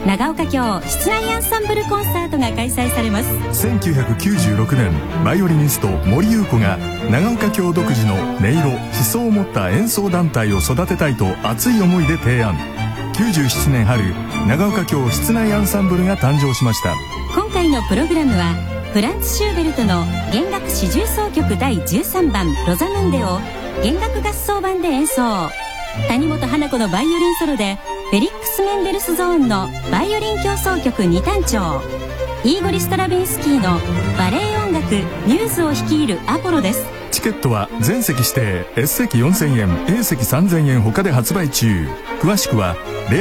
長岡京室内アンサンブルコンサートが開催されます。 1996年バイオリニスト森優子が長岡京独自の音色思想を持った演奏団体を育てたいと熱い思いで提案。97年春、長岡京室内アンサンブルが誕生しました。 今回のプログラムはフランツ・シューベルトの弦楽四重奏曲第13番ロザムンデを弦楽合奏版で演奏。谷本花子のバイオリンソロでフェリックス・メンデルスゾーンのバイオリン協奏曲2単調、イーゴリ・ストラヴィンスキーのバレエ音楽ミューズを率いるアポロです。 チケットは全席指定 S 席4000円 A 席3000円他で発売中。詳しくは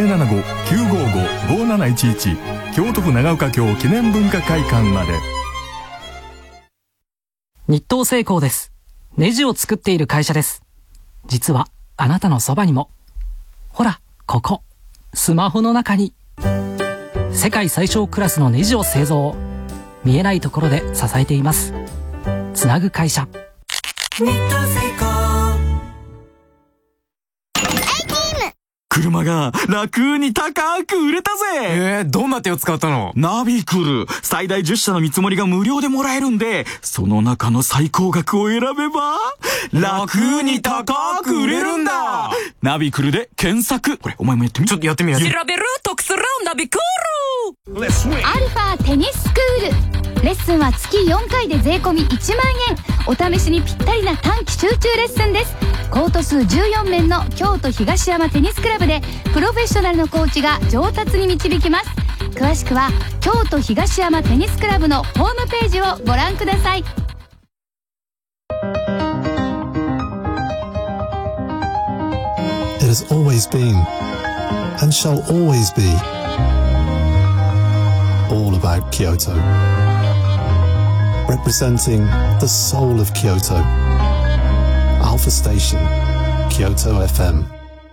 075-955-5711 京都府長岡京記念文化会館まで。 日東製鋼です。ネジを作っている会社です。実はあなたのそばにも、ほらここスマホの中に世界最小クラスのネジを製造、見えないところで支えています。つなぐ会社日東製鋼。 車が楽に高く売れたぜ。 どんな手を使ったの？ ナビクル最大10社の見積もりが無料でもらえるんで、その中の最高額を選べば楽に高く売れるんだ。ナビクルで検索。これお前もやってみ。 ちょっとやってみよう。 調べる得するナビクル。 アルファテニススクール。レッスンは月4回で税込み1万円。お試しにぴったりな短期集中レッスンです。コート数14面の京都東山テニスクラブでプロフェッショナルのコーチが上達に導きます。詳しくは京都東山テニスクラブのホームページをご覧ください。 It has always been and shall always be all about Kyoto, representing the soul of Kyoto. Alpha Station, Kyoto FM.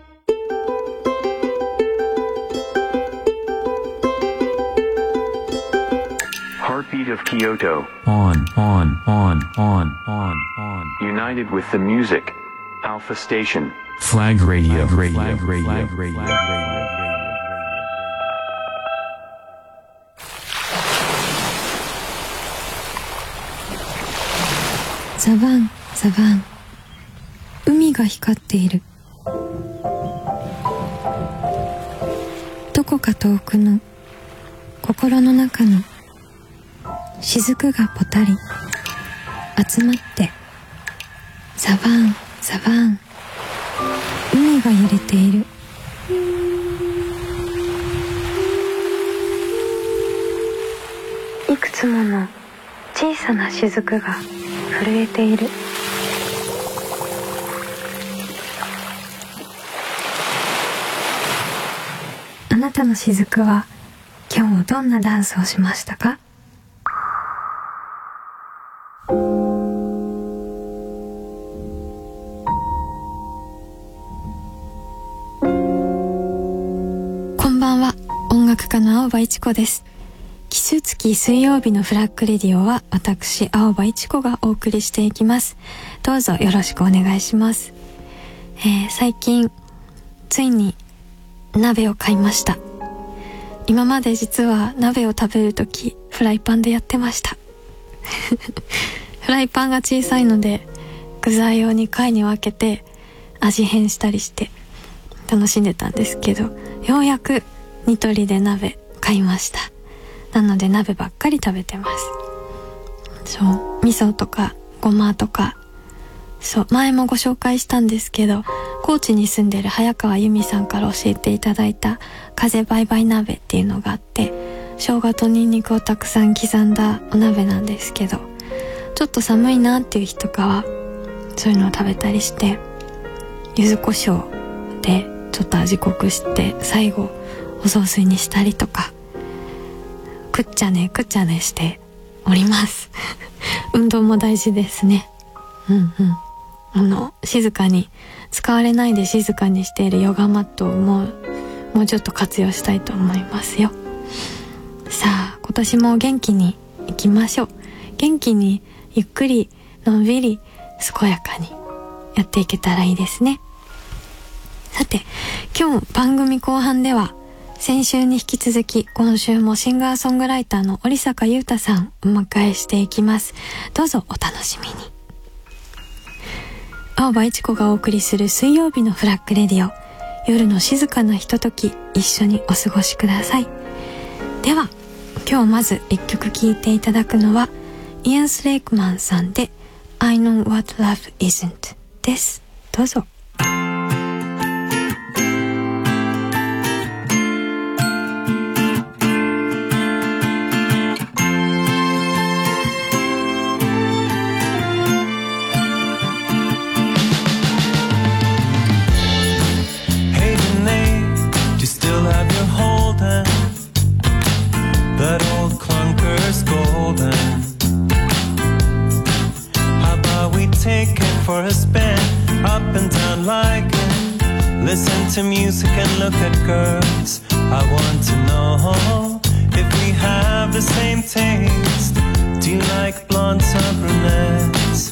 Heartbeat of Kyoto. On. United with the music. Alpha Station. Flag Radio. ザバンザバン、海が光っている。どこか遠くの心の中の雫がぽたり集まって、ザバンザバン、海が揺れている。いくつもの小さな雫が震えている。あなたの雫は今日どんなダンスをしましたか？こんばんは、音楽家の青葉一子です。奇数月水曜日のフラッグレディオは私青葉一子がお送りしていきます。どうぞよろしくお願いします。最近ついに鍋を買いました。今まで実は鍋を食べるときフライパンでやってましたフライパンが小さいので具材を2回に分けて味変したりして楽しんでたんですけど、ようやくニトリで鍋買いました。なので鍋ばっかり食べてます。そう、味噌とかごまとか、そう、前もご紹介したんですけど、高知に住んでる早川由美さんから教えていただいた風バイバイ鍋っていうのがあって、生姜とニンニクをたくさん刻んだお鍋なんですけど、ちょっと寒いなっていう日とかはそういうのを食べたりして、柚子胡椒でちょっと味濃くして最後お雑炊にしたりとか、くっちゃねしております運動も大事ですね。静かに使われないで静かにしているヨガマットをもうちょっと活用したいと思いますよ。さあ、今年も元気にいきましょう。元気にゆっくりのんびり健やかにやっていけたらいいですね。さて、今日番組後半では先週に引き続き今週もシンガーソングライターの織坂優太さんお迎えしていきます。どうぞお楽しみに。青葉一子がお送りする水曜日のフラッグレディオ、夜の静かなひととき一緒にお過ごしください。では今日まず一曲聴いていただくのはイアン・スレイクマンさんで I Know What Love Isn't です。どうぞ。 That old clunker's golden. How about we take it for a spin, up and down like it. Listen to music and look at girls. I want to know if we have the same taste. Do you like blondes or brunettes?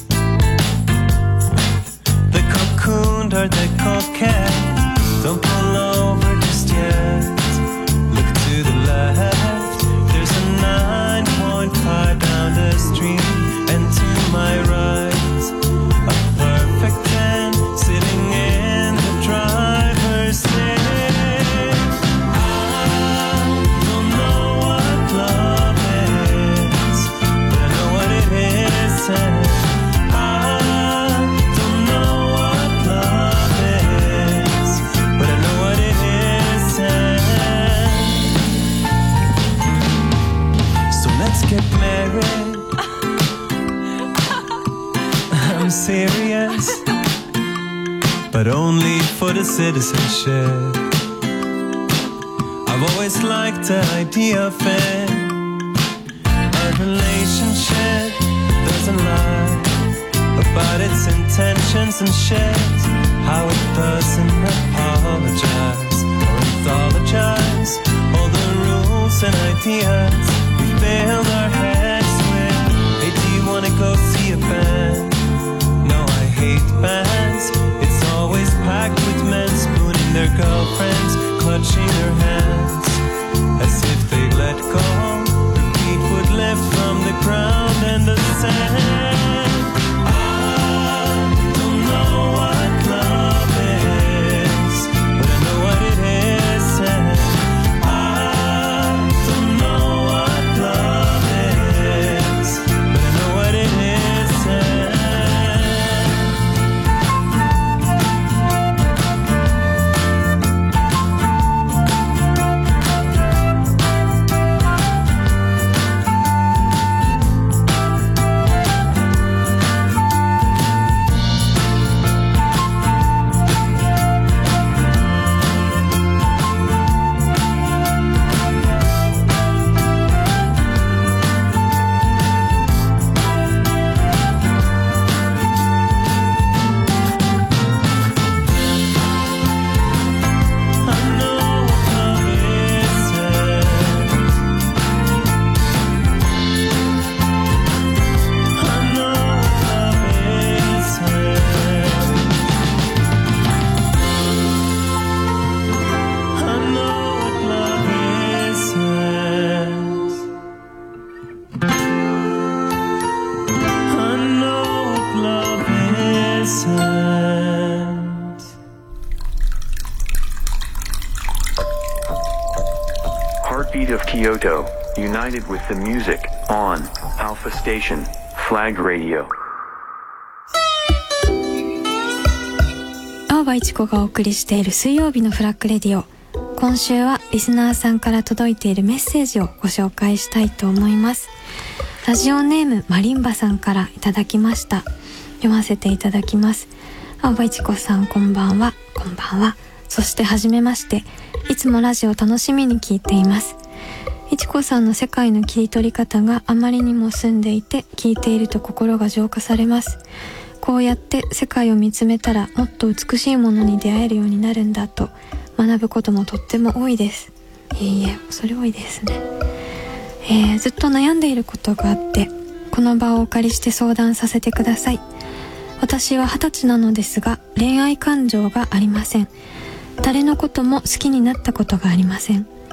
The cocooned or the coquette? Don't pull over just yet. Look to the left, there's a 9.5 down the street, and to my right, a perfect 10 sitting in the driver's seat. I don't know what love is, but I know what it isn't. I don't know what love is, but I know what it isn't. So let's get married. I'm serious, but only for the citizenship. I've always liked the idea of it. A relationship doesn't lie about its intentions and shit. How it doesn't apologize or anthologize all the rules and ideas we filled our heads with. Hey, do you wanna go see a band? No, I hate bands. It's always packed with men spooning their girlfriends, clutching their hands as if they let go. The feet would lift from the ground and the sand. I don't know what love is, but I know what it isn't. I don't know what love is, but I know what it isn't. Heartbeat of Kyoto, united with the music, on Alpha Station, Flag Radio. 青葉一子がお送りしている水曜日のフラッグレディオ。今週はリスナーさんから届いているメッセージをご紹介したいと思います。ラジオネームマリンバさんからいただきました。読ませていただきます。青葉一子さん、こんばんは。こんばんは。そしてはじめまして。いつもラジオ楽しみに聞いています。一子さんの世界の切り取り方があまりにも澄んでいて、聞いていると心が浄化されます。こうやって世界を見つめたらもっと美しいものに出会えるようになるんだと学ぶこともとっても多いです。いえ、それ多いですね。ずっと悩んでいることがあって、この場をお借りして相談させてください。私は20歳なのですが、恋愛感情がありません。誰のことも好きになったことがありません。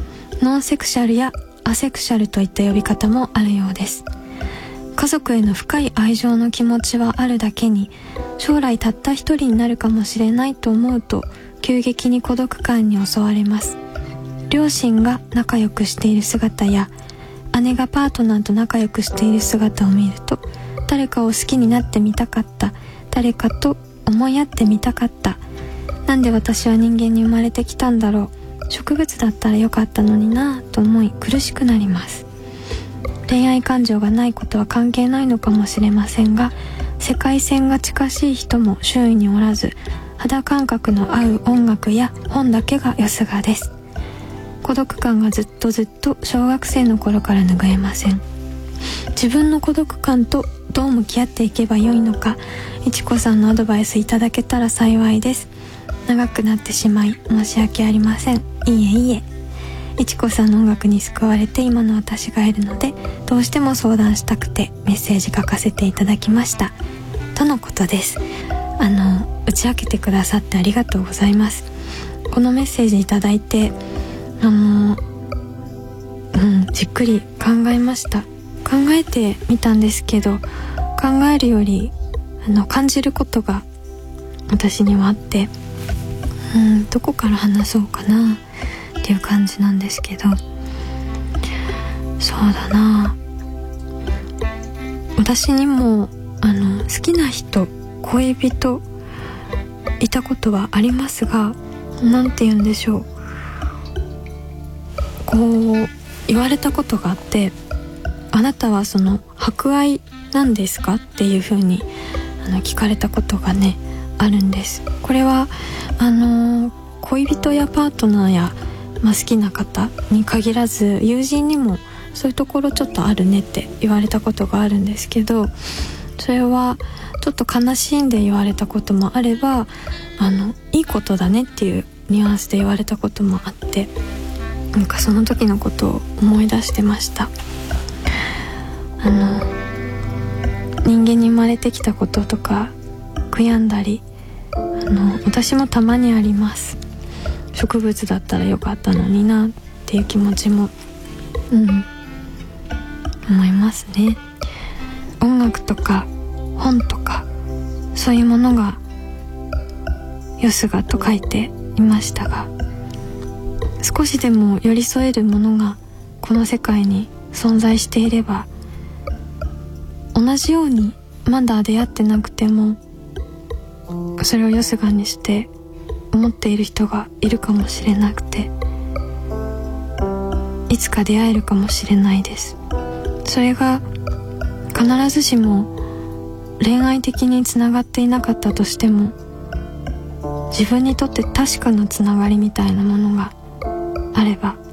ノンセクシャルやアセクシャルといった呼び方もあるようです。家族への深い愛情の気持ちはあるだけに、将来たった一人になるかもしれないと思うと急激に孤独感に襲われます。両親が仲良くしている姿や姉がパートナーと仲良くしている姿を見ると、誰かを好きになってみたかった、誰かと思い合ってみたかった、なんで私は人間に生まれてきたんだろう、植物だったらよかったのになぁと思い苦しくなります。恋愛感情がないことは関係ないのかもしれませんが、世界線が近しい人も周囲におらず、肌感覚の合う音楽や本だけがよすがです。孤独感がずっと小学生の頃から拭えません。自分の孤独感とどう向き合っていけばよいのか、いちこさんのアドバイスいただけたら幸いです。長くなってしまい申し訳ありません。いえ、いちこさんの音楽に救われて今の私がいるので、どうしても相談したくてメッセージ書かせていただきましたとのことです。打ち明けてくださってありがとうございます。このメッセージいただいてじっくり考えました。考えてみたんですけど、考えるより感じることが私にはあって、どこから話そうかなっていう感じなんですけど、そうだな、私にも好きな人、恋人いたことはありますが、なんて言うんでしょう、こう言われたことがあって、あなたはその博愛なんですかっていう風に聞かれたことがねあるんです。これは恋人やパートナーや、好きな方に限らず、友人にもそういうところちょっとあるねって言われたことがあるんですけど、それはちょっと悲しんで言われたこともあれば、いいことだねっていうニュアンスで言われたこともあって、なんかその時のことを思い出してました。人間に生まれてきたこととか悔やんだり、私もたまにあります。植物だったらよかったのになっていう気持ちも思いますね。音楽とか本とかそういうものがよすがと書いていましたが、少しでも寄り添えるものがこの世界に存在していれば、同じようにまだ出会ってなくてもそれをよすがにして思っている人がいるかもしれなくて、いつか出会えるかもしれないです。それが必ずしも恋愛的につながっていなかったとしても、自分にとって確かなつながりみたいなものがあれば、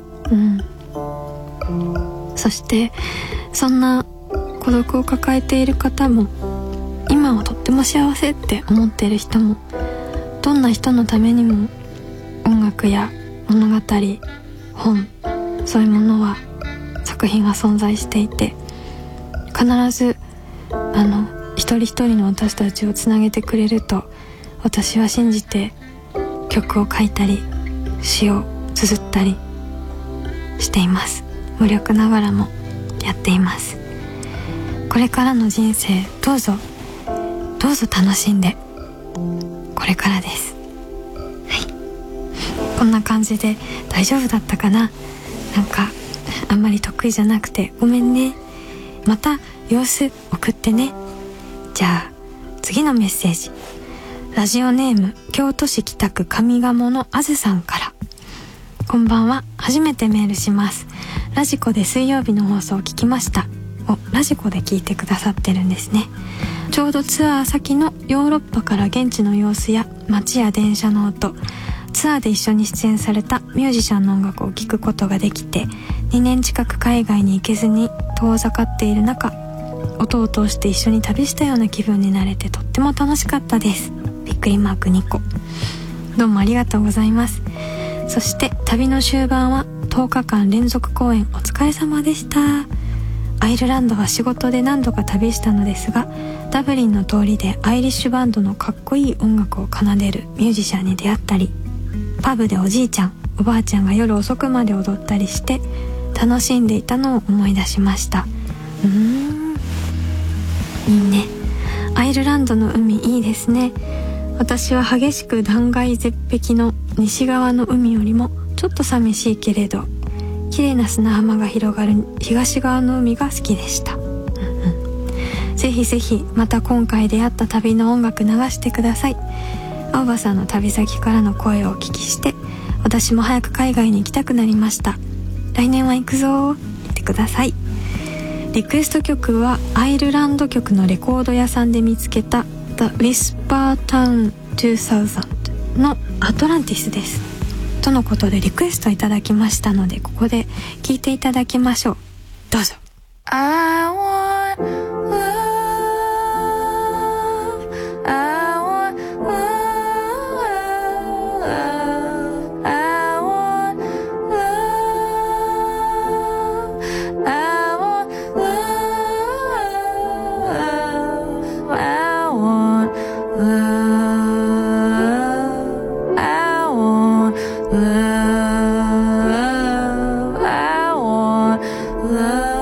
そしてそんな孤独を抱えている方も、今はとっても幸せって思っている人も、どんな人のためにも音楽や物語、本、そういうものは、作品が存在していて、必ず一人一人の私たちをつなげてくれると私は信じて、曲を書いたり詩を綴ったりしています。無力ながらもやっています。これからの人生、どうぞ楽しんで、これからです。こんな感じで大丈夫だったかな。なんかあんまり得意じゃなくてごめんね。また様子送ってね。じゃあ次のメッセージ、ラジオネーム京都市北区上賀茂のあずさんから。こんばんは、初めてメールします。ラジコで水曜日の放送を聞きました。ラジコで聞いてくださってるんですね。ちょうどツアー先のヨーロッパから現地の様子や街や電車の音、ツアーで一緒に出演されたミュージシャンの音楽を聴くことができて、2年近く海外に行けずに遠ざかっている中、音を通して一緒に旅したような気分になれてとっても楽しかったです。びっくりマーク2個。どうもありがとうございます。そして旅の終盤は10日間連続公演お疲れ様でした。アイルランドは仕事で何度か旅したのですが、ダブリンの通りでアイリッシュバンドのかっこいい音楽を奏でるミュージシャンに出会ったり、パブでおじいちゃんおばあちゃんが夜遅くまで踊ったりして楽しんでいたのを思い出しました。いいね。アイルランドの海いいですね。私は激しく断崖絶壁の西側の海よりもちょっと寂しいけれど綺麗な砂浜が広がる東側の海が好きでした。ぜひぜひまた今回出会った旅の音楽流してください。青葉さんの旅先からの声をお聞きして私も早く海外に行きたくなりました。来年は行くぞ。行ってください。リクエスト曲はアイルランド曲のレコード屋さんで見つけた The Whisper Town 2000のアトランティスですとのことでリクエストいただきましたのでここで聴いていただきましょう。どうぞ。 I want love, I want love, I want love, I want love, I want love, I want love, I want love.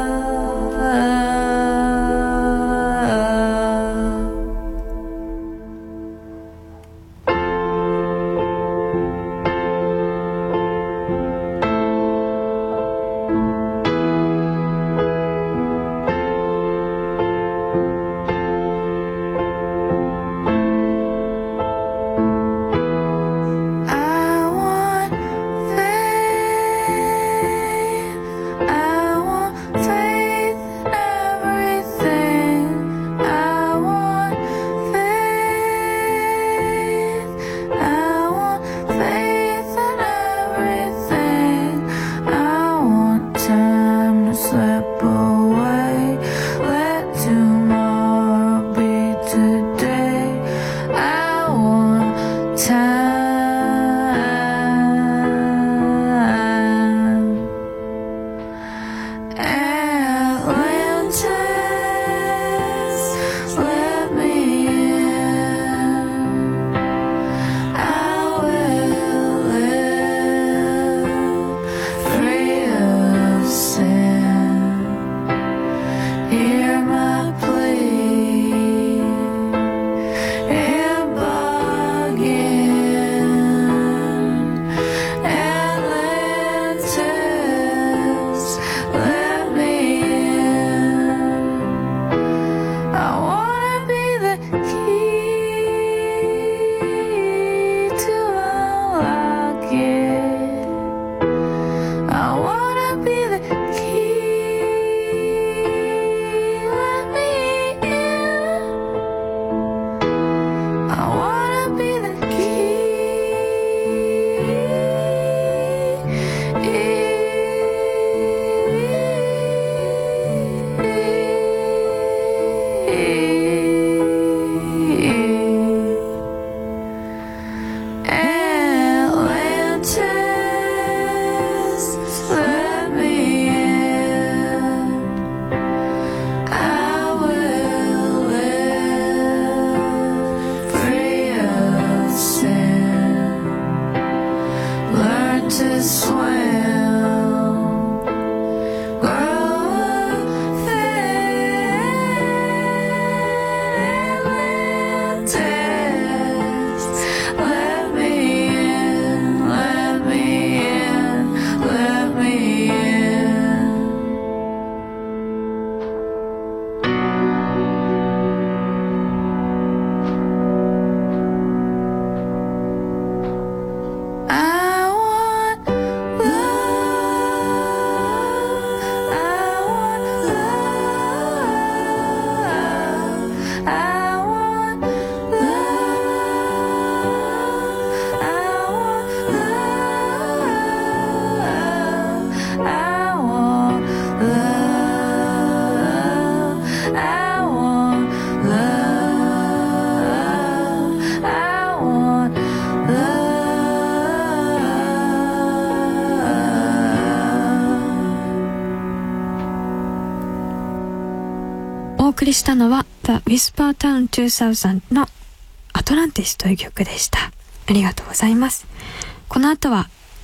お送りしたのは The Whisper Town 2000のアトランティスという曲でした。ありがとうございます。この後は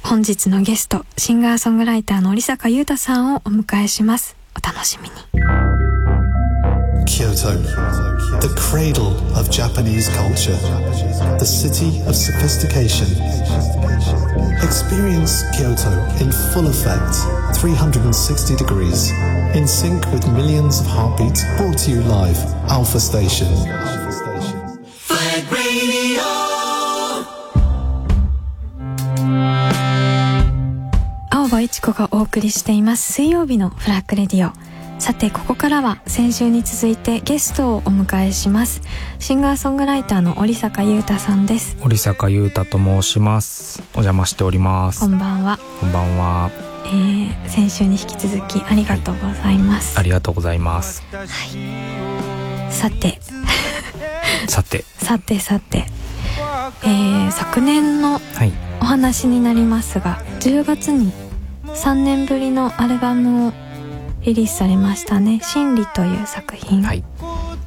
本日のゲスト、シンガーソングライターの織坂優太さんをお迎えします。お楽しみに。 Kyoto, the cradle of Japanese culture, the city of sophistication. Experience Kyoto in full effect, 360 degrees, in sync with millions of heartbeats, brought to you live, Alpha Station. Flag Radio! 青葉一子がお送りしています水曜日のフラッグレディオ。さてここからは先週に続いてゲストをお迎えします。シンガーソングライターの織坂優太さんです。 織坂優太と申します。お邪魔しております。 こんばんは。 こんばんは。 先週に引き続きありがとうございます。 ありがとうございます。 はい、さて昨年のお話になりますが、10月に3年ぶりのアルバムをリリースされましたね。真理という作品、はい、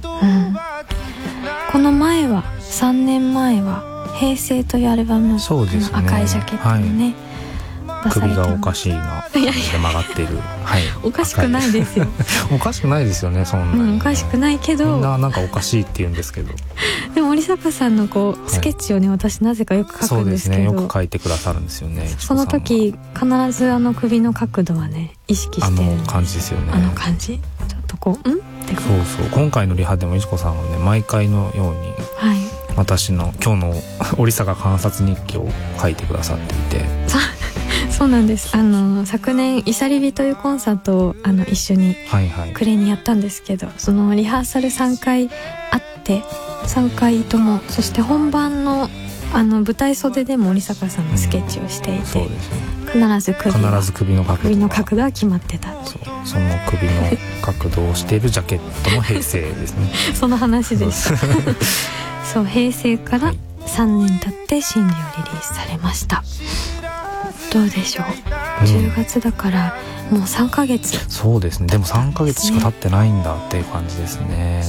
この前は3年前は平成というアルバム、そうですね、赤いジャケットにね、 はい、首がおかしいな感じで曲がっているはい、 おかしくないですよおかしくないですよね、そんなに、 おかしくないけどみんななんかおかしいって言うんですけどでも織坂さんのこうスケッチをね、私なぜかよく描くんですけど、そうですね、 よく描いてくださるんですよね。 その時必ず首の角度はね意識してる感じですよね。 感じちょっとこうってこう、そう今回のリハでもいちこさんはね、毎回のように、はい、私の今日の織坂観察日記を書いてくださっていてそうなんです。昨年イサリビというコンサートを一緒に暮れにやったんですけど、そのリハーサル3回あって3回とも、そして本番の舞台袖でも織坂さんのスケッチをしていて、そうですね、必ず首の角度は決まってた。 その首の角度をしているジャケットも平成ですねその話でしたそう、平成から3年経って真理をリリースされました。どうでしょう、10月だからもう3ヶ月。 そうですね、でも3ヶ月しか経ってないんだっていう感じですね。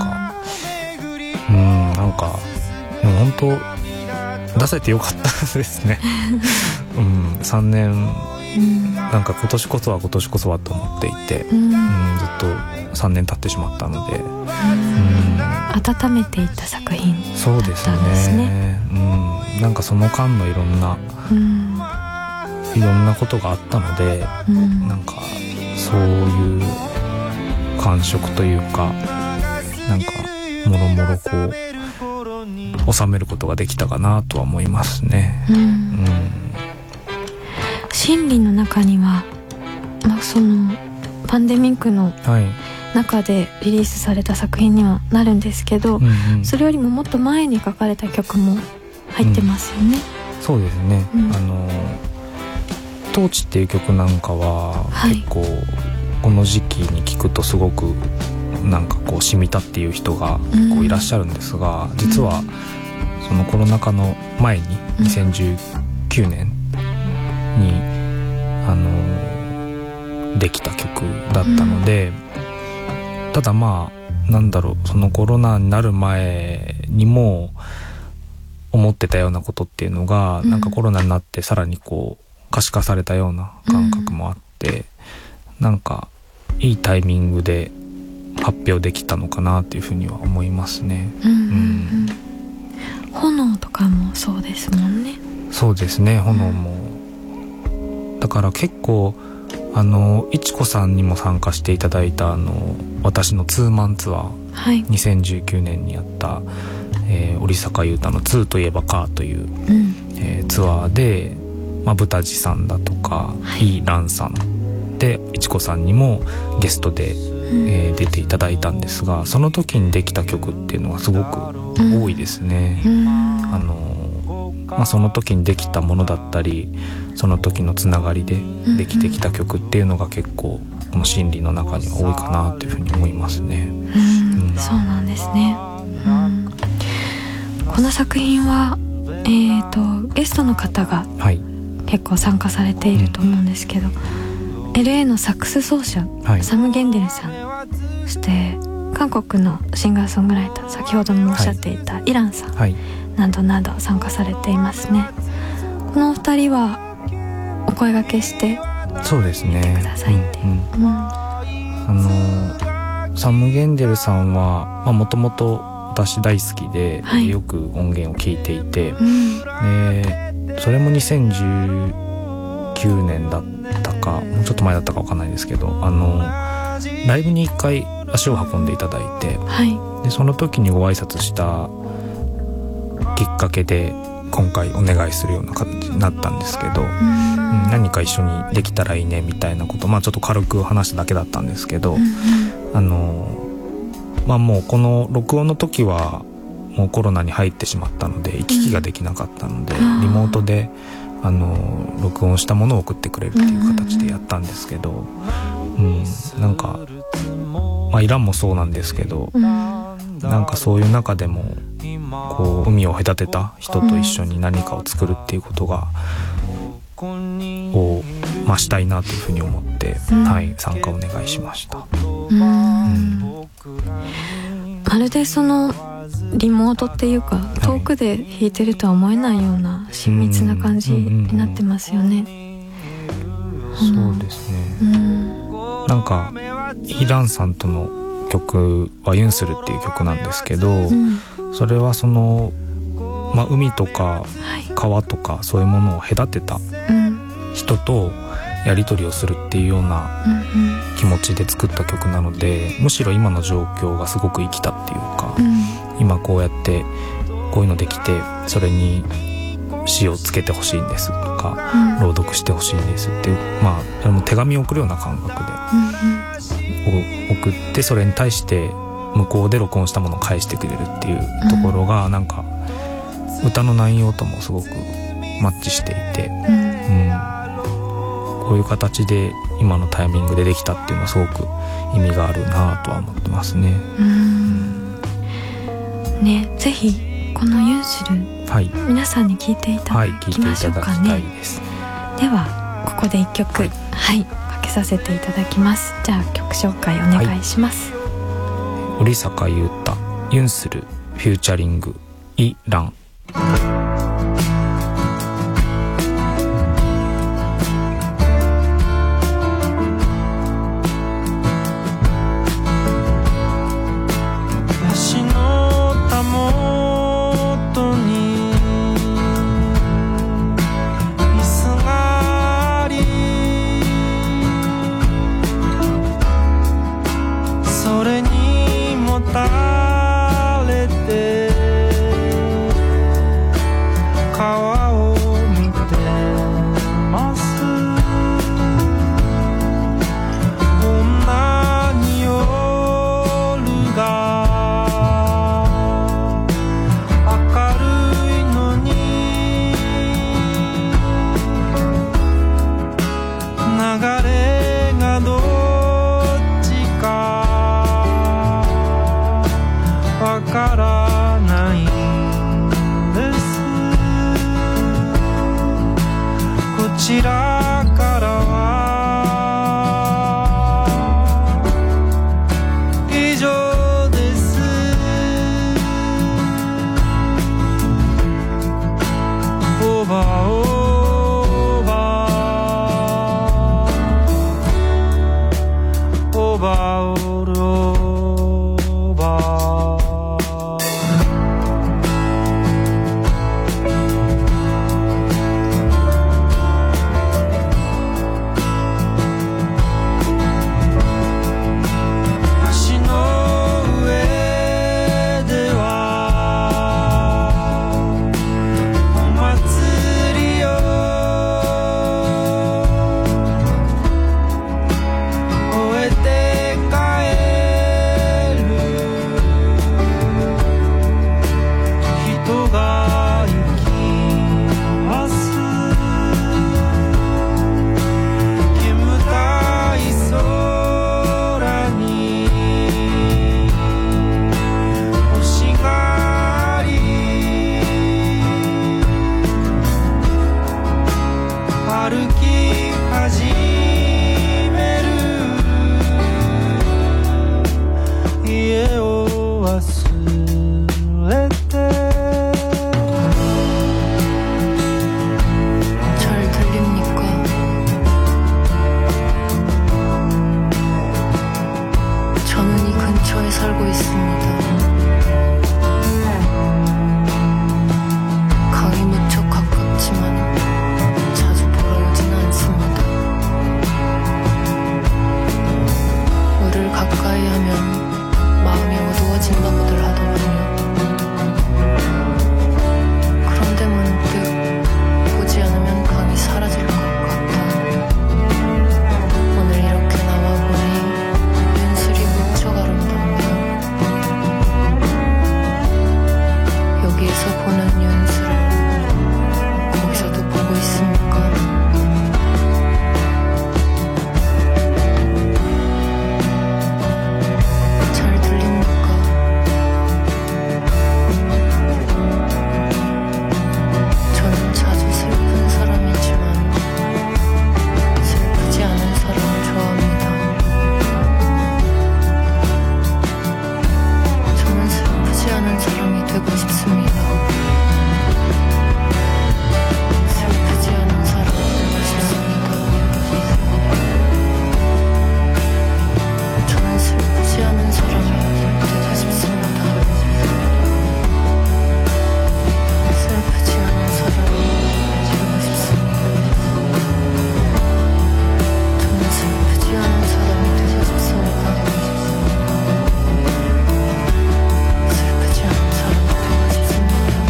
なんかでも本当出せてよかったですね3年、なんか今年こそはと思っていて、ずっと3年経ってしまったので、 温めていた作品だったんですね。 そうですね、なんかその間のいろんなことがあったので、なんかそういう感触というか、なんかもろもろこう収めることができたかなとは思いますね。 真理の中には、そのパンデミックの中でリリースされた作品にはなるんですけど、それよりももっと前に書かれた曲も入ってますよね。 そうですね、トーチっていう曲なんかは、結構この時期に聴くとすごくなんかこう染みたっていう人がこういらっしゃるんですが、実はそのコロナ禍の前に2019年にできた曲だったので、ただなんだろう、そのコロナになる前にも思ってたようなことっていうのが、なんかコロナになってさらにこう可視化されたような感覚もあって、なんかいいタイミングで発表できたのかなっていうふうには思いますね。 炎とかもそうですもんね。 そうですね、炎も、だから結構いちこさんにも参加していただいた私のツーマンツアー、2019年にやった、織坂優太の2といえばカーという、ツアーで、ブタジさんだとか、イーランさんでいちこさんにもゲストで、出ていただいたんですが、その時にできた曲っていうのはすごく多いですね。その時にできたものだったり、その時のつながりでできてきた曲っていうのが結構この真理の中には多いかなというふうに思いますね。 そうなんですね。この作品はゲストの方が結構参加されていると思うんですけど、LA のサックス奏者、サム・ゲンデルさん、そして韓国のシンガーソングライター、先ほどもおっしゃっていたイランさん、などなど参加されていますね。このお二人はお声掛けしてそうですね、 くださいって、 サム・ゲンデルさんはもともと私大好きで、はい、よく音源を聴いていて、でそれも2019年だったかもうちょっと前だったか分かんないですけど、ライブに1回足を運んでいただいて、はい、でその時にご挨拶したきっかけで今回お願いするような形になったんですけど、何か一緒にできたらいいねみたいなこと、ちょっと軽く話しただけだったんですけど、もうこの録音の時はもうコロナに入ってしまったので行き来ができなかったので、リモートで録音したものを送ってくれるっていう形でやったんですけど、なんか、イランもそうなんですけど、なんかそういう中でもこう海を隔てた人と一緒に何かを作るっていうことがをしたいなというふうに思って、はい、参加をお願いしました。 まるでそのリモートっていうか遠くで弾いてるとは思えないような親密な感じになってますよね。 そうですね、なんかイランさんとの曲はユンスルっていう曲なんですけど、それはその、海とか川とかそういうものを隔てた人とやり取りをするっていうような気持ちで作った曲なので、むしろ今の状況がすごく生きたっていうか、今こうやってこういうのできてそれに詩をつけてほしいんですとか、朗読してほしいんですっていう、それも手紙を送るような感覚で送って、それに対して向こうで録音したものを返してくれるっていうところが、なんか歌の内容ともすごくマッチしていて、こういう形で今のタイミングでできたっていうのはすごく意味があるなとは思ってますね。 ね、ぜひこのユンスル、皆さんに聴いていただきましょうかね。ではここで1曲、かけさせていただきます。じゃあ曲紹介お願いします。 織坂優太、ユンスルフューチャリングイラン。 「帰 근처에 살고 있습니다. 강이 무척 가깝지만 자주 보러 오진 않습니다. 물을 가까이 하면 마음이 어두워진다고들 하더군요. 그런데 문득 보지 않으면 강이 사라질 것 같다. 오늘 이렇게 나와보니 윤슬이 무척 아름답네요. 여기에서 보는 윤슬을 거기서도 보고 있습니까? 잘 들립니까? 저는 자주 슬픈 사람이지만 슬프지 않은 사람을 좋아합니다. 저는 슬프지 않은 사람이 되고 싶습니다. 슬프지 않은 사람이 되고 싶습니다. 저는 슬프지 않은 사람이 되고 싶습니다. 슬프지 않은 사람이 되고 싶습니다. 저는 슬프지 않은 사람이 되고 싶습니다. 슬프지 않은 사람이 되고 싶습니다.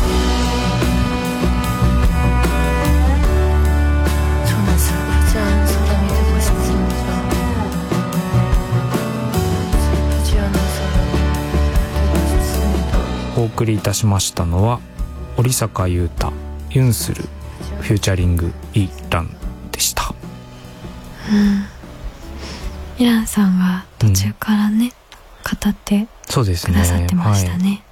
저는 슬프지 않은 사람이 되고 싶습니다. 슬프지 않은 사람이 되고 싶습니다. お送りいたしましたのは織坂優太ユンスルフューチャリングイランでした。 イランさんが途中からね、語ってそうですね。 くださってましたね。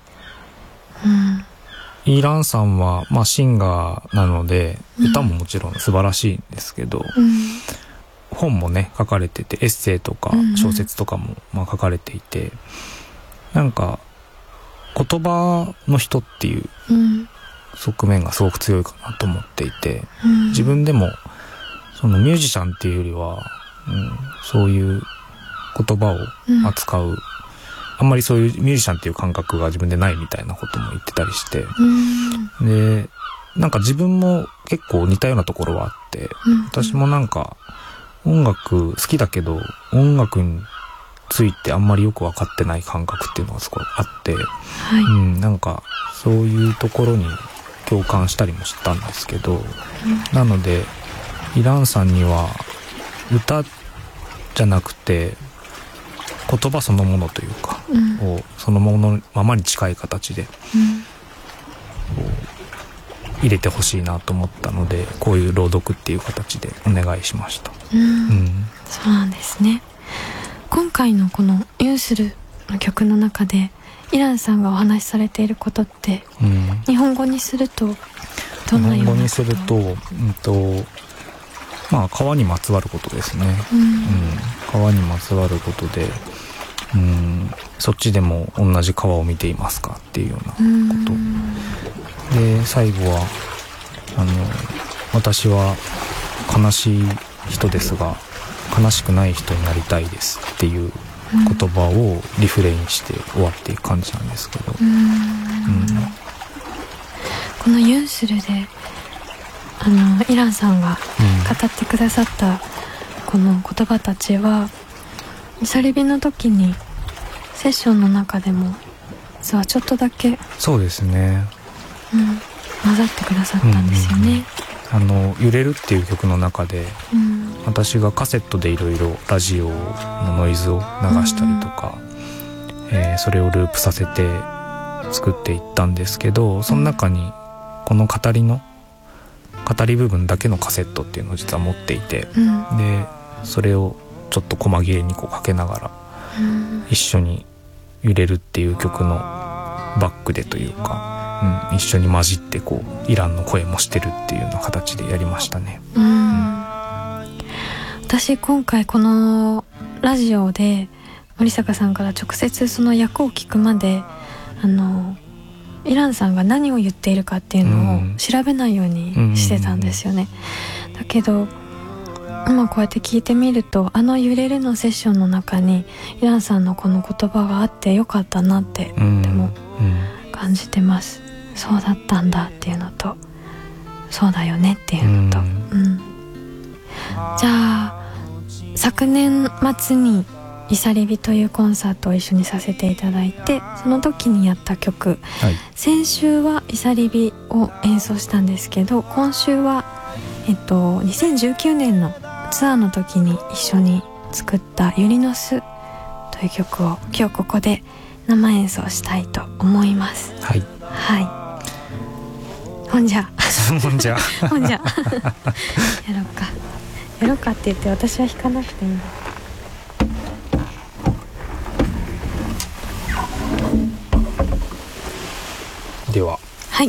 イランさんは、まあ、シンガーなので歌ももちろん素晴らしいんですけど、本もね書かれててエッセイとか小説とかも、まあ、書かれていて、なんか言葉の人っていう側面がすごく強いかなと思っていて、自分でもそのミュージシャンっていうよりは、そういう言葉を扱う、あんまりそういうミュージシャンっていう感覚が自分でないみたいなことも言ってたりして、でなんか自分も結構似たようなところはあって、私もなんか音楽好きだけど音楽についてあんまりよく分かってない感覚っていうのがすごいあって、なんかそういうところに共感したりもしたんですけど、なのでイランさんには歌じゃなくて言葉そのものというか、をそのもののままに近い形で、入れてほしいなと思ったので、こういう朗読っていう形でお願いしました。 そうなんですね。今回のこのユンスルの曲の中でイランさんがお話しされていることって、日本語にするとどんなようなこと？日本語にすると、まあ川にまつわることですね。川にまつわることで、そっちでも同じ川を見ていますかっていうようなことで、最後は私は悲しい人ですが悲しくない人になりたいですっていう言葉をリフレインして終わっていく感じなんですけど、 このユンスルでイランさんが語ってくださったこの言葉たちは、サリビの時にセッションの中でも実はちょっとだけそうですね、 混ざってくださったんですよね。 揺れるっていう曲の中で、私がカセットでいろいろラジオのノイズを流したりとか、それをループさせて作っていったんですけど、その中にこの語り部分だけのカセットっていうのを実は持っていて、でそれをちょっと細切れにこうかけながら、一緒に揺れるっていう曲のバックでというか、一緒に混じってこうイランの声もしてるっていうような形でやりましたね。 私今回このラジオで森坂さんから直接その役を聞くまでイランさんが何を言っているかっていうのを調べないようにしてたんですよね。だけど今こうやって聞いてみると、揺れるのセッションの中にイランさんのこの言葉があってよかったなってとても感じてます。そうだったんだっていうのと、そうだよねっていうのと、じゃあ昨年末にイサリビというコンサートを一緒にさせていただいて、その時にやった曲、先週はイサリビを演奏したんですけど、今週は2019年のツアーの時に一緒に作ったユリノスという曲を今日ここで生演奏したいと思います。 はい、 はい、ほんじゃほんじゃほんじゃやろうかって言って私は弾かなくていいんだ。 では、 はい、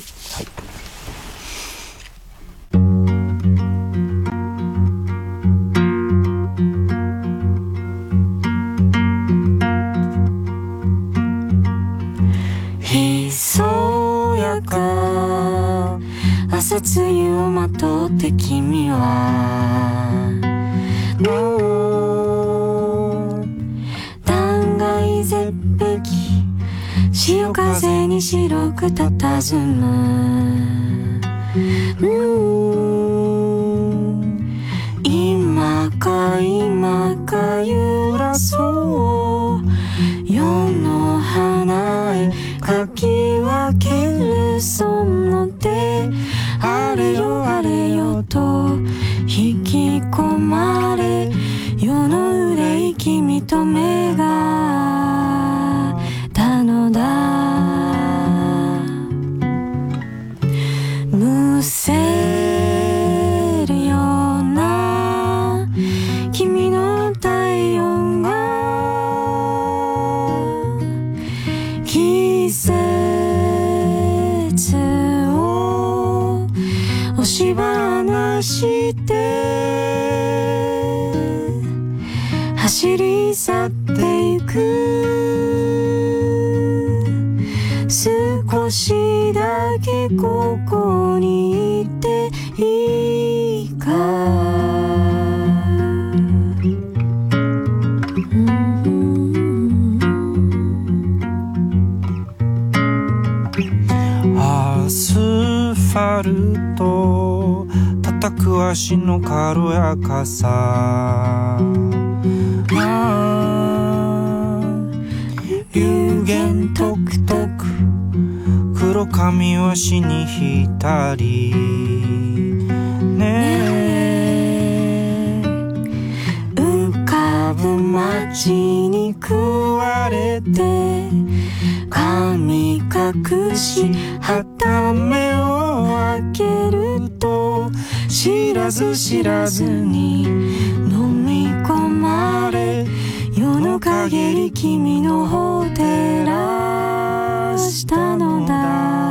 ひそやか朝露をまとって君はもう断崖絶壁、潮風に白く佇む、今か揺らそう世の花へかき分けるその手、あれよあれよと引き込まれ、世の憂い君と目がたのだ。むせるような君の体温が季節を押し離して走り去ってゆく、少しだけここにいていいか、 アスファルト叩く足の軽やかさ、有限トクトク黒髪はしに浸りねえ、 浮かぶ街に食われて髪隠しはためを開けると、知らず知らずに飲み込まれ、世の陰り君の方照らしたのだ。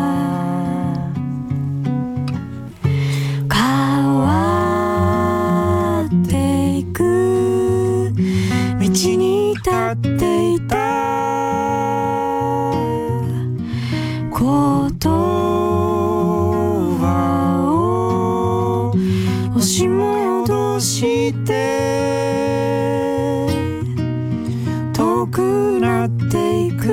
変わっていく道に立っていた言葉を押し戻して遠くなっていく、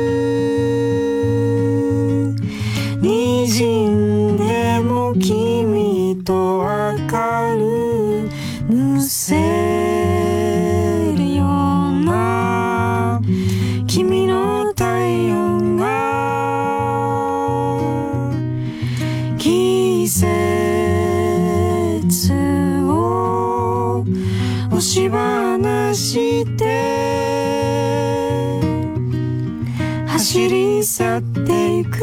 滲んでも君と明るむせるような君の体温が季節を押し離して走り去ってい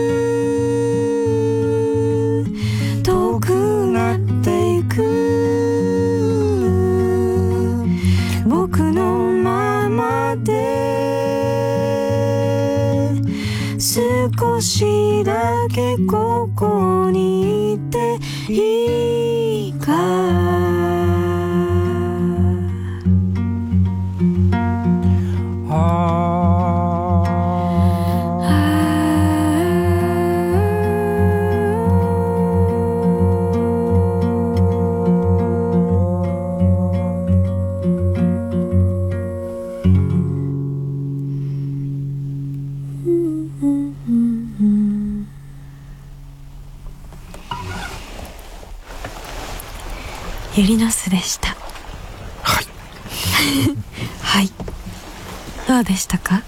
く、遠くなっていく、僕のままで少しだけここにいていいか。 ゆりのすでした。 はいはい、どうでしたか？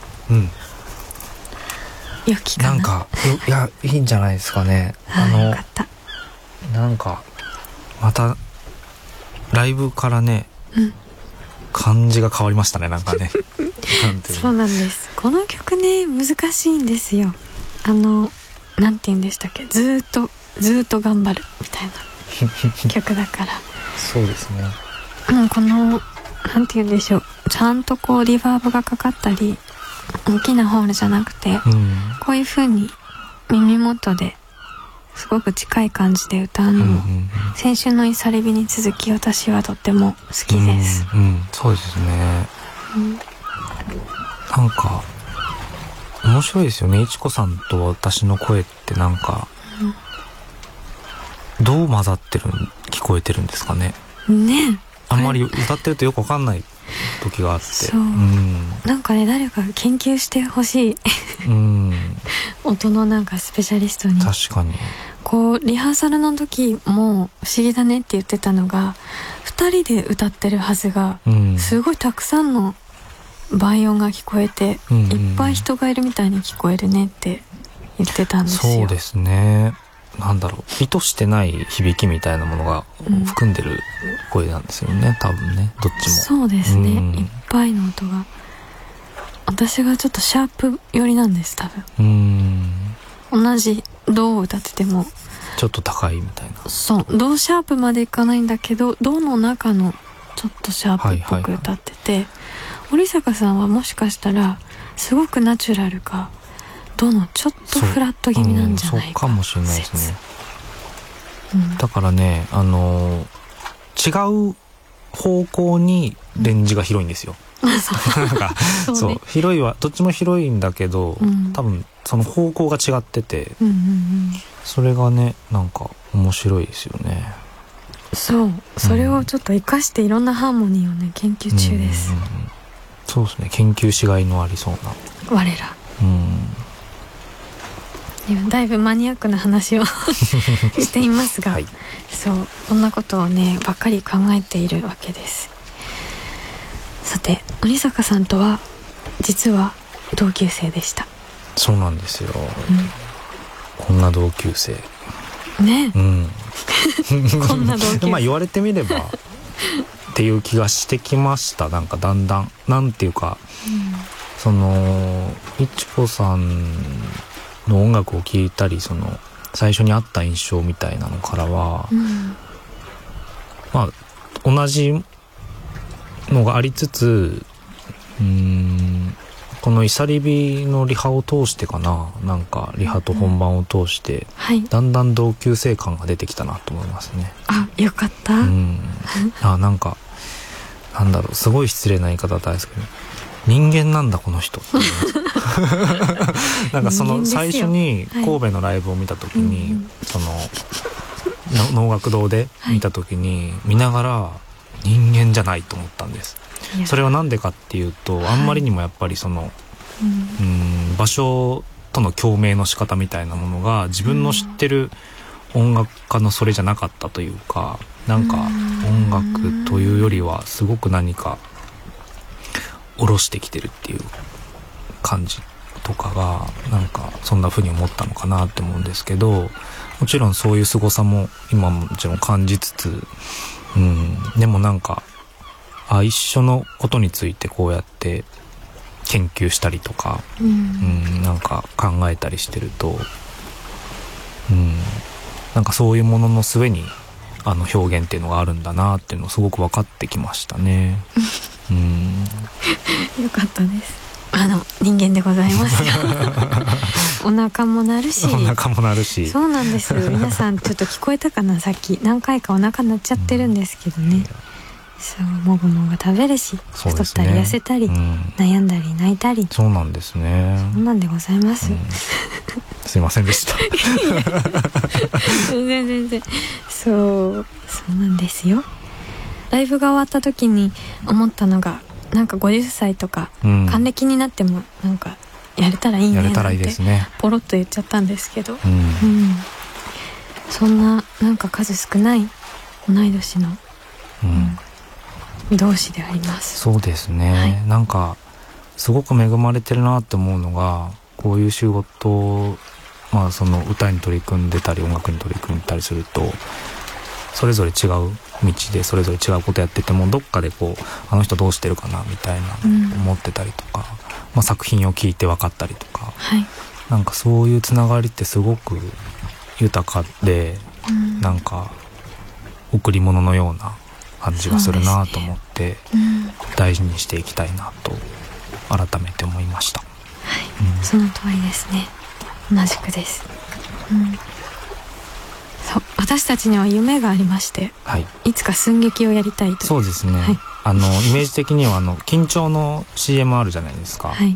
良きかな。 なんかいや、いいんじゃないですかね。 よかった。 なんかまたライブからね、感じが変わりましたね。なんかねなんていうの。 そうなんです。この曲ね、難しいんですよ。なんて言うんでしたっけ、ずっと頑張るみたいな曲だからそうですね。 このなんて言うんでしょう、ちゃんとこうリバーブがかかったり、大きなホールじゃなくて、こういう風に耳元ですごく近い感じで歌うのも、先週のイサレビに続き私はとっても好きです。 そうですね。なんか面白いですよね。いちこさんと私の声ってなんか、どう混ざって聞こえてるんですかね。 ね、 あんまり歌ってるとよくわかんない時があって、 そう、なんかね、誰か研究してほしい音のなんかスペシャリストに。 確かにこうリハーサルの時も不思議だねって言ってたのが、2人で歌ってるはずが、すごいたくさんの倍音が聞こえて、いっぱい人がいるみたいに聞こえるねって言ってたんですよ。 そうですね。なんだろう、意図してない響きみたいなものが含んでる声なんですよね、多分ね、どっちも。 そうですね、いっぱいの音が。私がちょっとシャープ寄りなんです、多分。同じドを歌っててもちょっと高いみたいな。 そう、ドシャープまでいかないんだけど、ドの中のちょっとシャープっぽく歌ってて、織坂さんはもしかしたらすごくナチュラルか、ドのちょっとフラット気味なんじゃないか、 そうかもしれないですね。だからね、違う方向にレンジが広いんですよ。なんかそう、広いはどっちも広いんだけど、多分その方向が違ってて、それがね、なんか面白いですよね。 そう、それをちょっと活かしていろんなハーモニーをね、研究中です。 そうですね、研究しがいのありそうな我ら。だいぶマニアックな話をしていますが、そう、こんなことをねばっかり考えているわけです。さて、織坂さんとは実は同級生でした。 そうなんですよ、こんな同級生ね、こんな同級生まあ言われてみればっていう気がしてきました。なんかだんだん、なんていうか、そのいちこさんの音楽を聴いたり、その最初にあった印象みたいなのからは、まあ同じのがありつつ、このイサリビのリハを通してかな、なんかリハと本番を通して、だんだん同級生感が出てきたなと思いますね。 あ、よかった。 なんかなんだろう、すごい失礼な言い方だったんですけど、人間なんだこの人ってなんかその最初に神戸のライブを見た時に、その能楽堂で見た時に、見ながら人間じゃないと思ったんです。それはなんでかっていうと、あんまりにもやっぱりその、場所との共鳴の仕方みたいなものが自分の知ってる音楽家のそれじゃなかったというか、なんか音楽というよりはすごく何か下ろしてきてるっていう感じとかが、なんかそんな風に思ったのかなって思うんですけど、もちろんそういう凄さも今もちろん感じつつ、でもなんか一緒のことについてこうやって研究したりとか、なんか考えたりしてると、なんかそういうものの末に表現っていうのがあるんだなっていうのをすごく分かってきましたね。 よかったです。人間でございますよ。お腹も鳴るし。 お腹も鳴るし。 そうなんです。皆さんちょっと聞こえたかな、さっき何回かお腹鳴っちゃってるんですけどね。そう、もぐもぐ食べるし、太ったり痩せたり、悩んだり泣いたり。 そうなんですね。 そうなんでございます。 すいませんでした。 全然そうなんですよ。ライブが終わった時に思ったのが、なんか50歳とか、還暦になってもなんかやれたらいいねなんてポロッと言っちゃったんですけど、そんななんか数少ない同い年の同士であります。 そうですね、はい、なんかすごく恵まれてるなって思うのが、こういう仕事、その歌に取り組んでたり音楽に取り組んでたりすると、それぞれ違う道でそれぞれ違うことやってても、どっかでこうあの人どうしてるかなみたいな思ってたりとか、作品を聴いて分かったりとか、はい、なんかそういうつながりってすごく豊かで、なんか贈り物のような感じがするなと思って、大事にしていきたいなと改めて思いました。はい、 その通りですね。同じくです。そう、私たちには夢がありまして、はい、いつか寸劇をやりたいと。 そうですね、はい、イメージ的には緊張の CM あるじゃないですか、はい、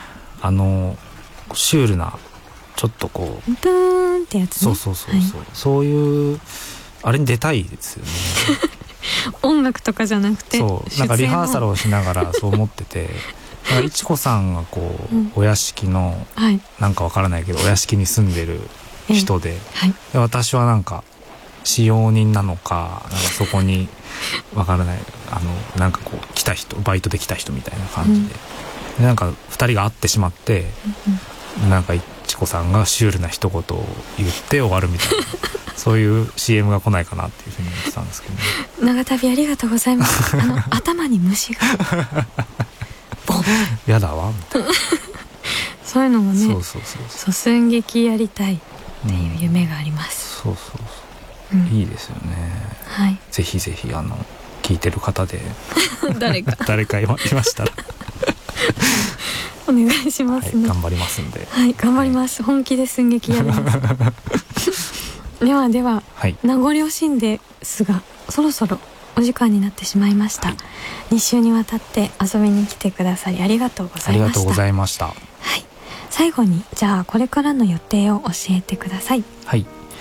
シュールなちょっとこうブーンってやつね。 そう、はい、そういうあれに出たいですよね音楽とかじゃなくて、 そうなんかリハーサルをしながらそう思ってていちこさんがこう、お屋敷の、はい、なんかわからないけどお屋敷に住んでる人で、はい、で私はなんか使用人なのか、なんかそこにわからないなんかこう来た人、バイトで来た人みたいな感じで、でなんか2人が会ってしまって、なんかいちこさんがシュールな一言を言って終わるみたいなそういう CM が来ないかなっていうふうに言ってたんですけどね。 長旅ありがとうございます。頭に虫がボボンやだわみたいなそういうのもね、そう寸劇やりたいっていう夢があります。 そう、いいですよね。はい、ぜひぜひ聞いてる方で誰かいましたらお願いしますね。 はい、頑張りますんで。 はい、頑張ります。本気で寸劇やりますでは、はい、名残惜しんですがそろそろお時間になってしまいました。はい、2週にわたって遊びに来てくださりありがとうございました。 ありがとうございました。 はい、最後にじゃあこれからの予定を教えてください。 はい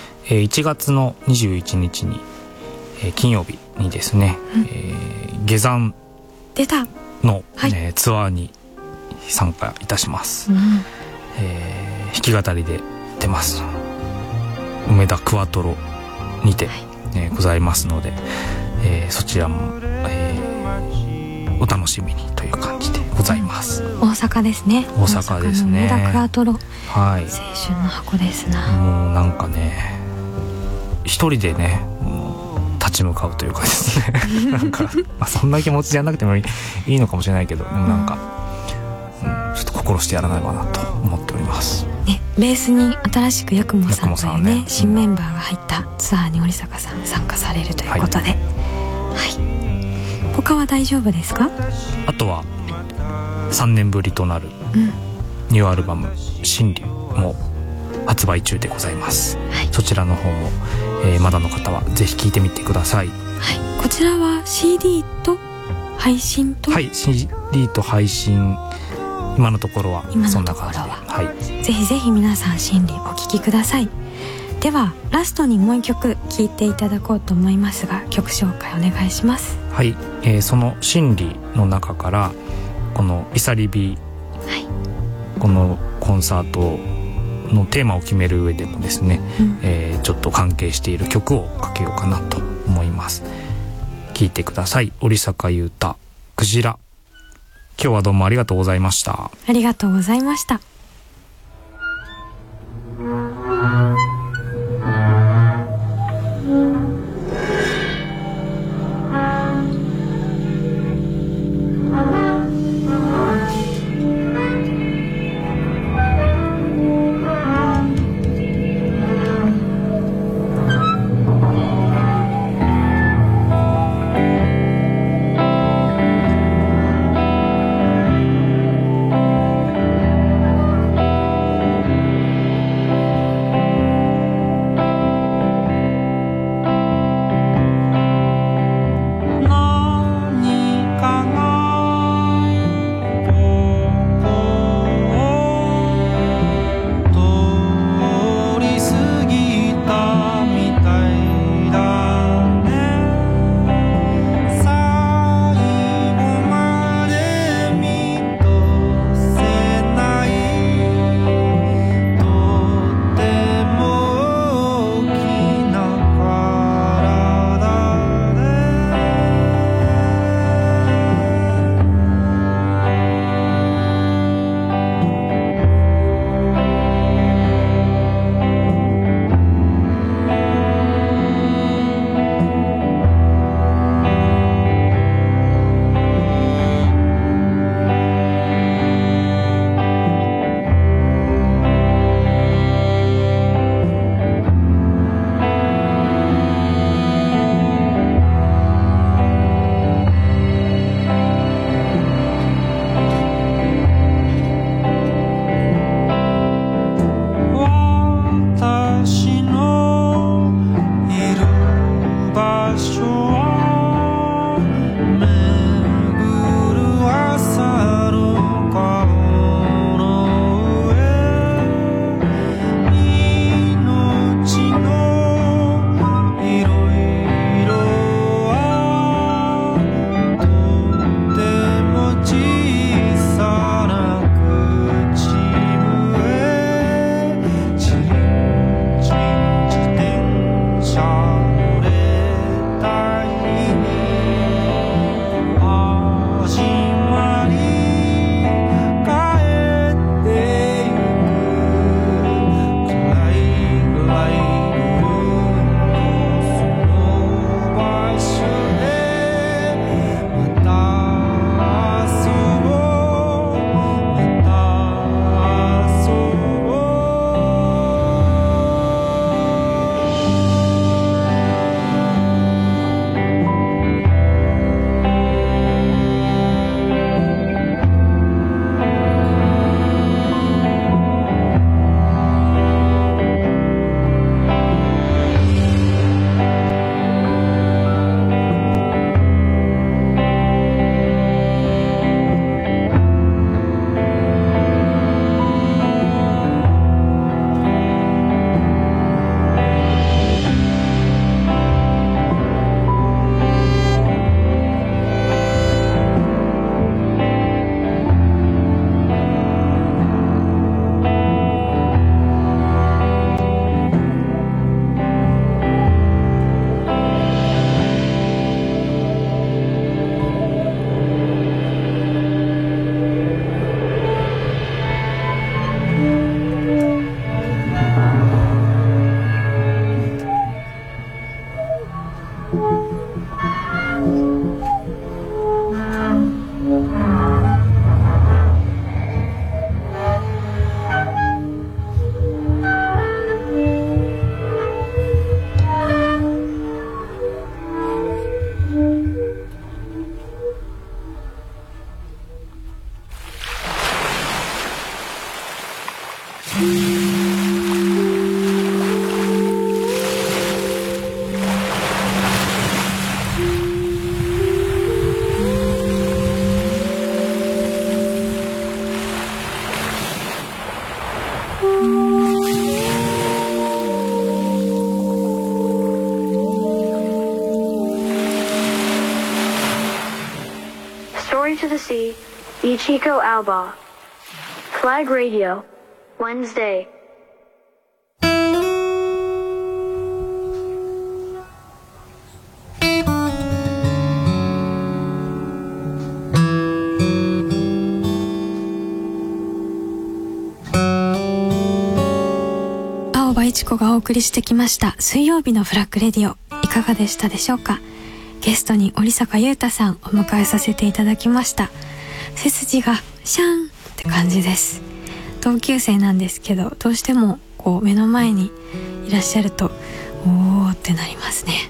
、1月の21日に、金曜日にですね、下山の、はい、ツアーに参加いたします。弾き語りで出ます。梅田クワトロにて、ございますので、そちらも、お楽しみにという感じでございます。 大阪ですね。 大阪ですね。 梅田クワトロ、 はい、 青春の箱ですな。 もうなんかね、一人でね立ち向かうというかですねなんか、そんな気持ちじゃなくてもいいのかもしれないけど、でもなんか、ちょっと心してやらないかなと思っております。 ね、ベースに新しくヤクモさんというね、新メンバーが入ったツアーに織坂さん参加されるということで、はい、他は大丈夫ですか？ あとは3年ぶりとなるニューアルバム「真理」も発売中でございます。はい、そちらの方も、まだの方はぜひ聴いてみてください。はい、 こちらは CD と配信と、 はい、CD と配信、今のところはそんな感じで、はい、 ぜひぜひ皆さん真理お聴きください。ではラストにもう一曲聴いていただこうと思いますが、曲紹介お願いします。 はい、その真理の中からこのイサリビ、はい、このコンサートのテーマを決める上でもですね、ちょっと関係している曲をかけようかなと思います。聴いてください。織坂優太、クジラ。今日はどうもありがとうございました。 ありがとうございました。 Story to the Sea, Ichiko Aoba. Flag Radio, Wednesday. 青葉一子がお送りしてきました水曜日のフラッグレディオ、いかがでしたでしょうか。ゲストに織坂優太さんお迎えさせていただきました。背筋がシャンって感じです。同級生なんですけど、どうしてもこう目の前にいらっしゃるとおーってなりますね。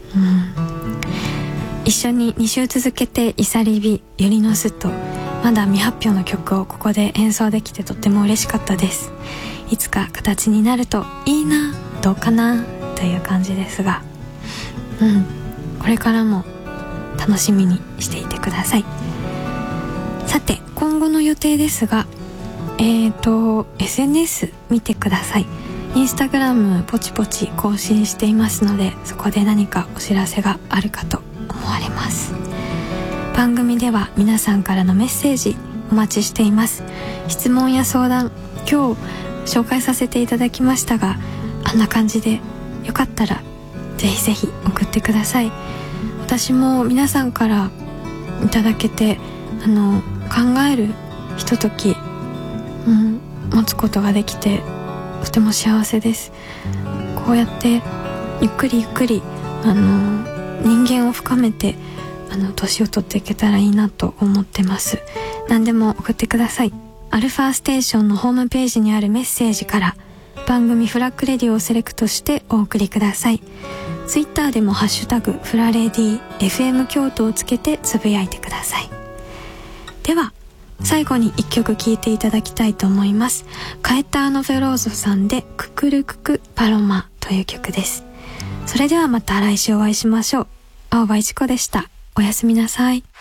一緒に2週続けてイサリビ、ユリノスとまだ未発表の曲をここで演奏できてとっても嬉しかったです。いつか形になるといいな、どうかなという感じですが、これからも楽しみにしていてください。さて今後の予定ですが、SNS 見てください。インスタグラムポチポチ更新していますので、そこで何かお知らせがあるかと思われます。番組では皆さんからのメッセージお待ちしています。質問や相談、今日紹介させていただきましたが、あんな感じでよかったらぜひぜひ送ってください。私も皆さんからいただけて考えるひととき、持つことができてとても幸せです。こうやってゆっくりゆっくり人間を深めて年を取っていけたらいいなと思ってます。何でも送ってください。アルファステーションのホームページにあるメッセージから番組フラッグレディをセレクトしてお送りください。ツイッターでもハッシュタグフラレディ FM 京都をつけてつぶやいてください。では最後に一曲聴いていただきたいと思います。カエターノ・フェローゾさんでククルククパロマという曲です。それではまた来週お会いしましょう。青葉一子でした。おやすみなさい。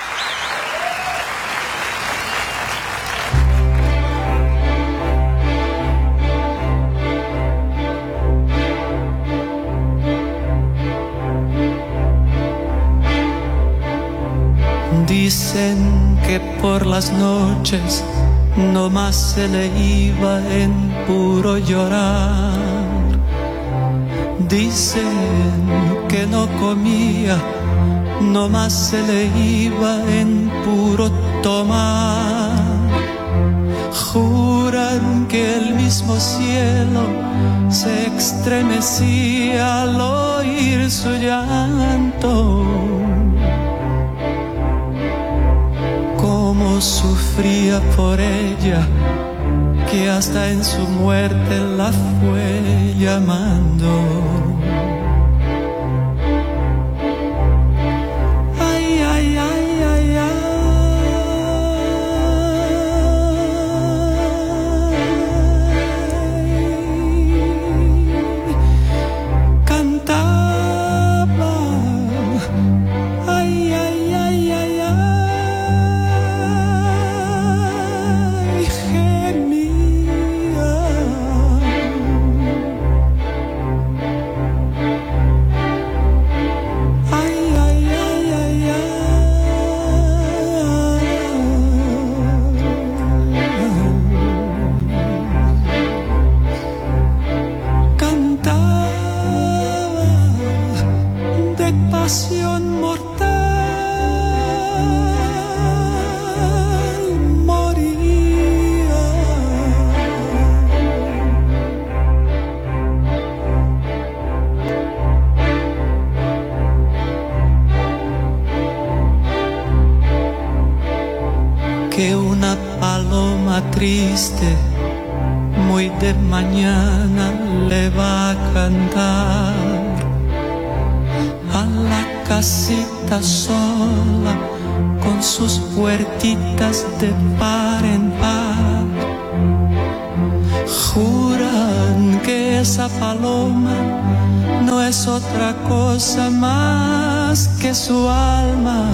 Dicen que por las noches no más se le iba en puro llorar. Dicen que no comía, no más se le iba en puro tomar. Juran que el mismo cielo se estremecía al oír su llanto. Cómo sufría por ella, que hasta en su muerte la fue llamando. Ay, ay, ay, ay, ay. Cantaba, ay, ay, ay, ay, ay. Pasión mortal moría. Que una paloma triste muy de mañana le va a cantar a la casita sola con sus puertitas de par en par. juran que esa paloma no es otra cosa más que su alma,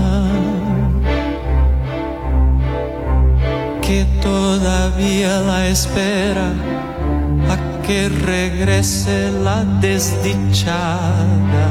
que todavía la espera a que regrese la desdichada.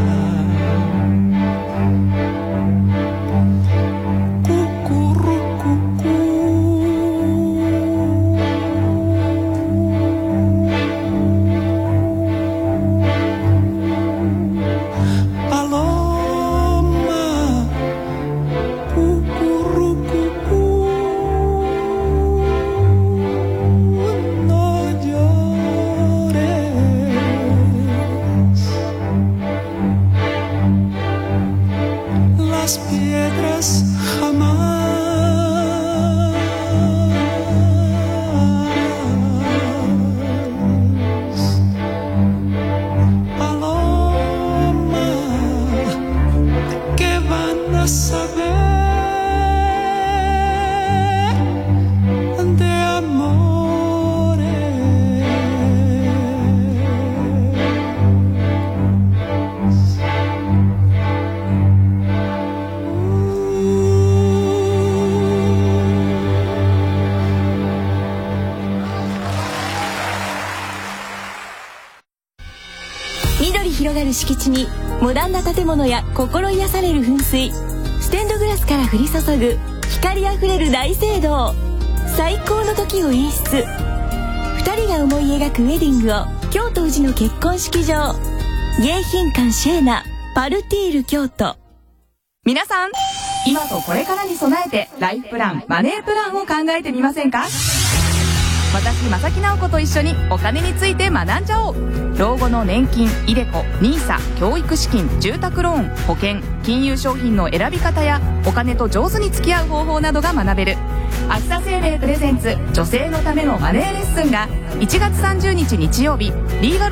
広がる敷地にモダンな建物や心癒される噴水、ステンドグラスから降り注ぐ光あふれる大聖堂、最高の時を演出。2人が思い描くウェディングを京都宇治の結婚式場、迎賓館シェーナパルティール京都。 皆さん、今とこれからに備えてライフプラン、マネープランを考えてみませんか？私、正木直子と一緒にお金について学んじゃおう。老後の年金、iDeCo、NISA、教育資金、住宅ローン、保険、金融商品の選び方やお金と上手に付き合う方法などが学べる。秋田生命プレゼンツ女性のためのマネーレッスンが1月30日日曜日、リーガル